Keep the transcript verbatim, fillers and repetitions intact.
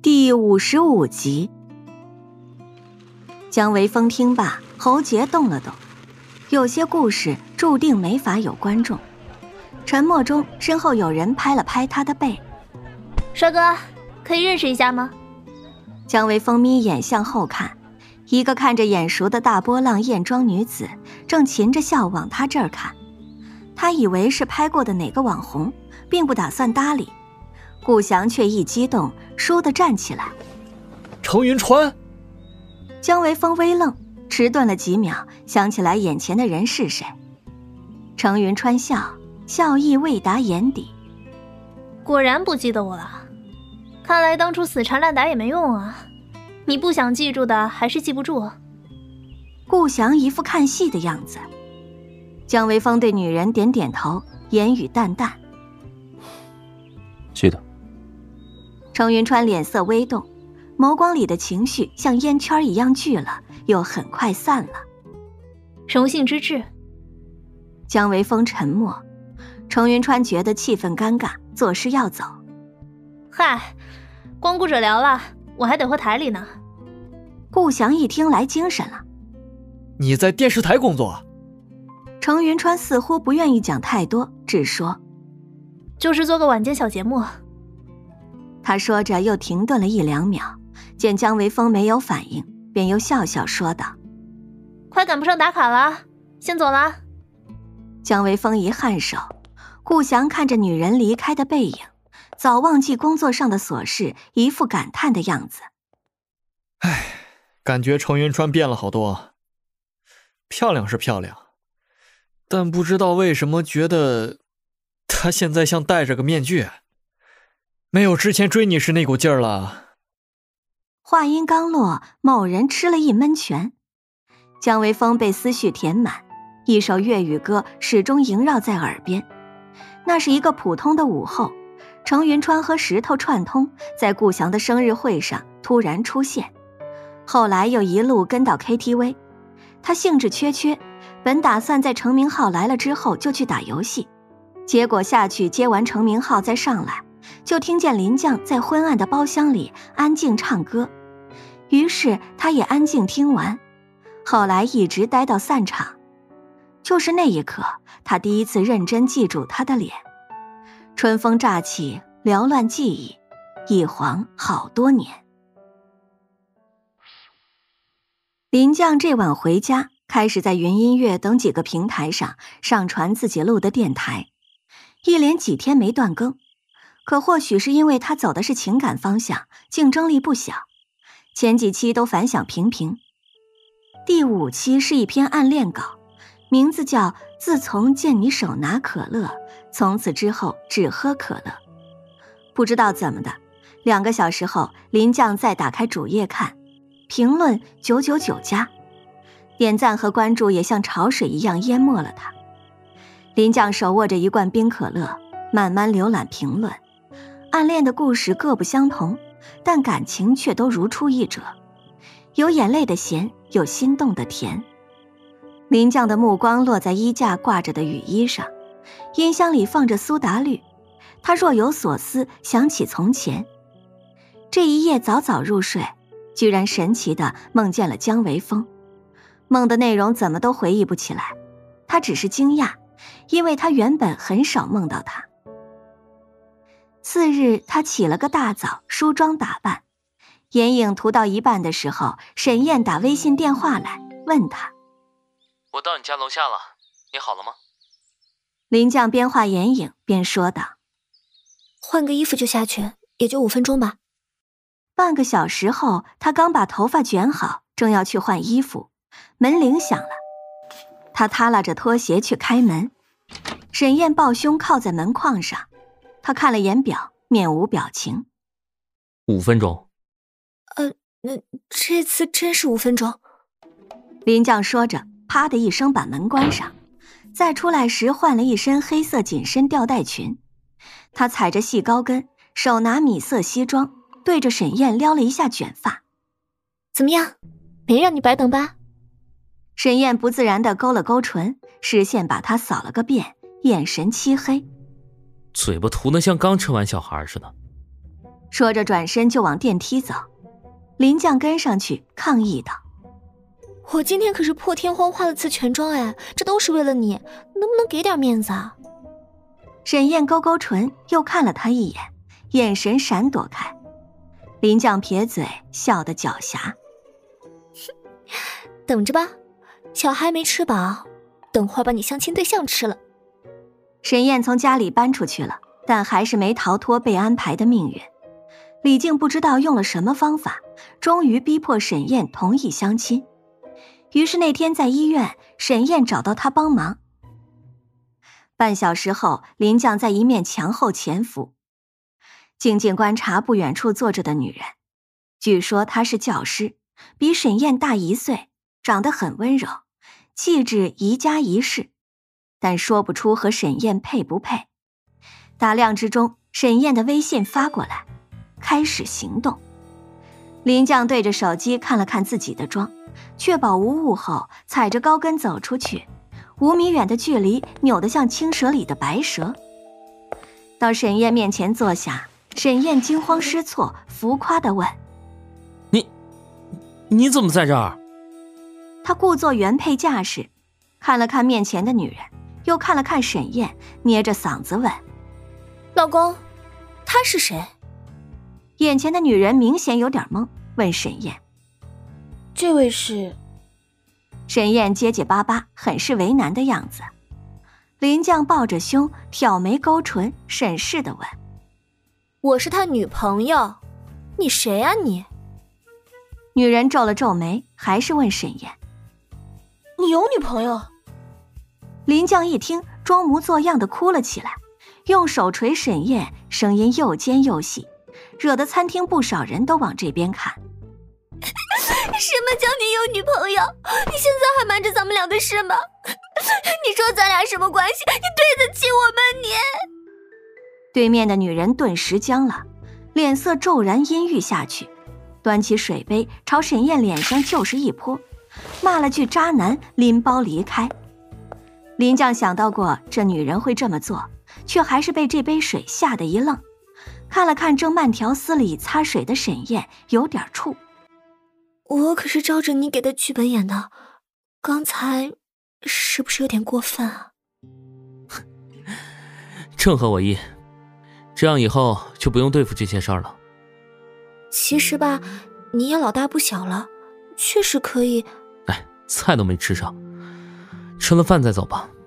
第五十五集。姜维峰听罢，喉结动了动，有些故事注定没法有观众。沉默中，身后有人拍了拍他的背：“ 帅哥，可以认识一下吗？” 姜维峰眯眼向后看，一个看着眼熟的大波浪艳妆女子正噙着笑往他这儿看。他以为是拍过的哪个网红，并不打算搭理。顾翔却一激动，倏地站起来。 程云川！ 姜维峰微愣，迟钝了几秒，想起来眼前的人是谁。程云川笑，笑意未达眼底。 果然不记得我了，看来当初死缠烂打也没用啊。你不想记住的，还是记不住。 顾翔一副看戏的样子。姜维峰对女人点点头，言语淡淡：“ 记得。” 程云川脸色微动，眸光里的情绪像烟圈一样聚了，又很快散了。 荣幸之至。 姜维峰沉默，程云川觉得气氛尴尬，作势要走。 嗨，光顾着聊了，我还得回台里呢。 顾翔一听来精神了。 你在电视台工作？ 程云川似乎不愿意讲太多，只说就是做个晚间小节目。 他说着又停顿了一两秒，见姜维峰没有反应，便又笑笑说道：“ 快赶不上打卡了，先走了。” 姜维峰一颔首，顾翔看着女人离开的背影，早忘记工作上的琐事，一副感叹的样子。 唉，感觉程云川变了好多。漂亮是漂亮，但不知道为什么觉得他现在像戴着个面具，没有之前追你时那股劲儿了。 话音刚落，某人吃了一闷拳。姜维峰被思绪填满，一首粤语歌始终萦绕在耳边。那是一个普通的午后，程云川和石头串通，在顾翔的生日会上突然出现，后来又一路跟到 K T V。 他兴致缺缺，本打算在程明浩来了之后就去打游戏，结果下去接完程明浩再上来，就听见林将在昏暗的包厢里安静唱歌，于是他也安静听完，后来一直待到散场。就是那一刻，他第一次认真记住他的脸。春风乍起，缭乱记忆，一晃好多年。林将这晚回家，开始在云音乐等几个平台上上传自己录的电台，一连几天没断更。可或许是因为他走的是情感方向，竞争力不小，前几期都反响平平。第五期是一篇暗恋稿，名字叫《自从见你手拿可乐，从此之后只喝可乐》。不知道怎么的，两个小时后，林将再打开主页看，评论九九九加，点赞和关注也像潮水一样淹没了他。林将手握着一罐冰可乐，慢慢浏览评论。暗恋的故事各不相同，但感情却都如出一辙，有眼泪的咸，有心动的甜。林将的目光落在衣架挂着的雨衣上，音箱里放着苏打绿，他若有所思，想起从前。这一夜早早入睡，居然神奇地梦见了姜维峰。梦的内容怎么都回忆不起来，他只是惊讶，因为他原本很少梦到他。次日，他起了个大早，梳妆打扮，眼影涂到一半的时候，沈燕打微信电话来，问他：“ 我到你家楼下了，你好了吗？” 林将边画眼影边说道：“ 换个衣服就下去，也就五分钟吧。” 半个小时后，他刚把头发卷好，正要去换衣服，门铃响了。他耷拉着拖鞋去开门，沈燕抱胸靠在门框上，他看了眼表，面无表情。 五分钟。 呃，那这次真是五分钟。 林将说着，啪的一声把门关上，再出来时换了一身黑色紧身吊带裙。他踩着细高跟，手拿米色西装，对着沈燕撩了一下卷发。 怎么样，没让你白等吧？ 沈燕不自然地勾了勾唇，视线把他扫了个遍，眼神漆黑。 嘴巴涂得像刚吃完小孩似的。 说着转身就往电梯走。林将跟上去抗议道： 我今天可是破天荒化了次全妆哎，这都是为了你，能不能给点面子啊？ 沈燕勾勾唇，又看了他一眼，眼神闪躲开。林将撇嘴，笑得狡黠： 等着吧，小孩没吃饱，等会儿把你相亲对象吃了。 沈燕从家里搬出去了，但还是没逃脱被安排的命运。李靖不知道用了什么方法，终于逼迫沈燕同意相亲。于是那天在医院，沈燕找到他帮忙。半小时后，林将在一面墙后潜伏，静静观察不远处坐着的女人。据说她是教师，比沈燕大一岁，长得很温柔，气质宜家宜室，但说不出和沈燕配不配。打量之中，沈燕的微信发过来，开始行动。林将对着手机看了看自己的妆，确保无误后，踩着高跟走出去，五米远的距离扭得像青蛇里的白蛇。到沈燕面前坐下，沈燕惊慌失措，浮夸地问： 你你怎么在这儿？ 他故作原配架势，看了看面前的女人，又看了看沈燕，捏着嗓子问： 老公，他是谁？ 眼前的女人明显有点懵，问沈燕： 这位是？ 沈燕结结巴巴，很是为难的样子。林将抱着胸，挑眉勾唇，审视地问： 我是他女朋友，你谁啊你？ 女人皱了皱眉，还是问沈燕： 你有女朋友？ 林将一听，装模作样的哭了起来，用手捶沈燕，声音又尖又细，惹得餐厅不少人都往这边看。 什么叫你有女朋友？你现在还瞒着咱们俩的事吗？你说咱俩什么关系？你对得起我吗你？ 对面的女人顿时僵了，脸色骤然阴郁下去，端起水杯朝沈燕脸上就是一泼，骂了句渣男，拎包离开。林将想到过这女人会这么做，却还是被这杯水吓得一愣，看了看正慢条斯理擦水的沈燕，有点怵。 我可是照着你给的剧本演的，刚才是不是有点过分啊？ 正合我意，这样以后就不用对付这些事儿了。 其实吧，你也老大不小了，确实可以。 哎，菜都没吃上，吃了饭再走吧。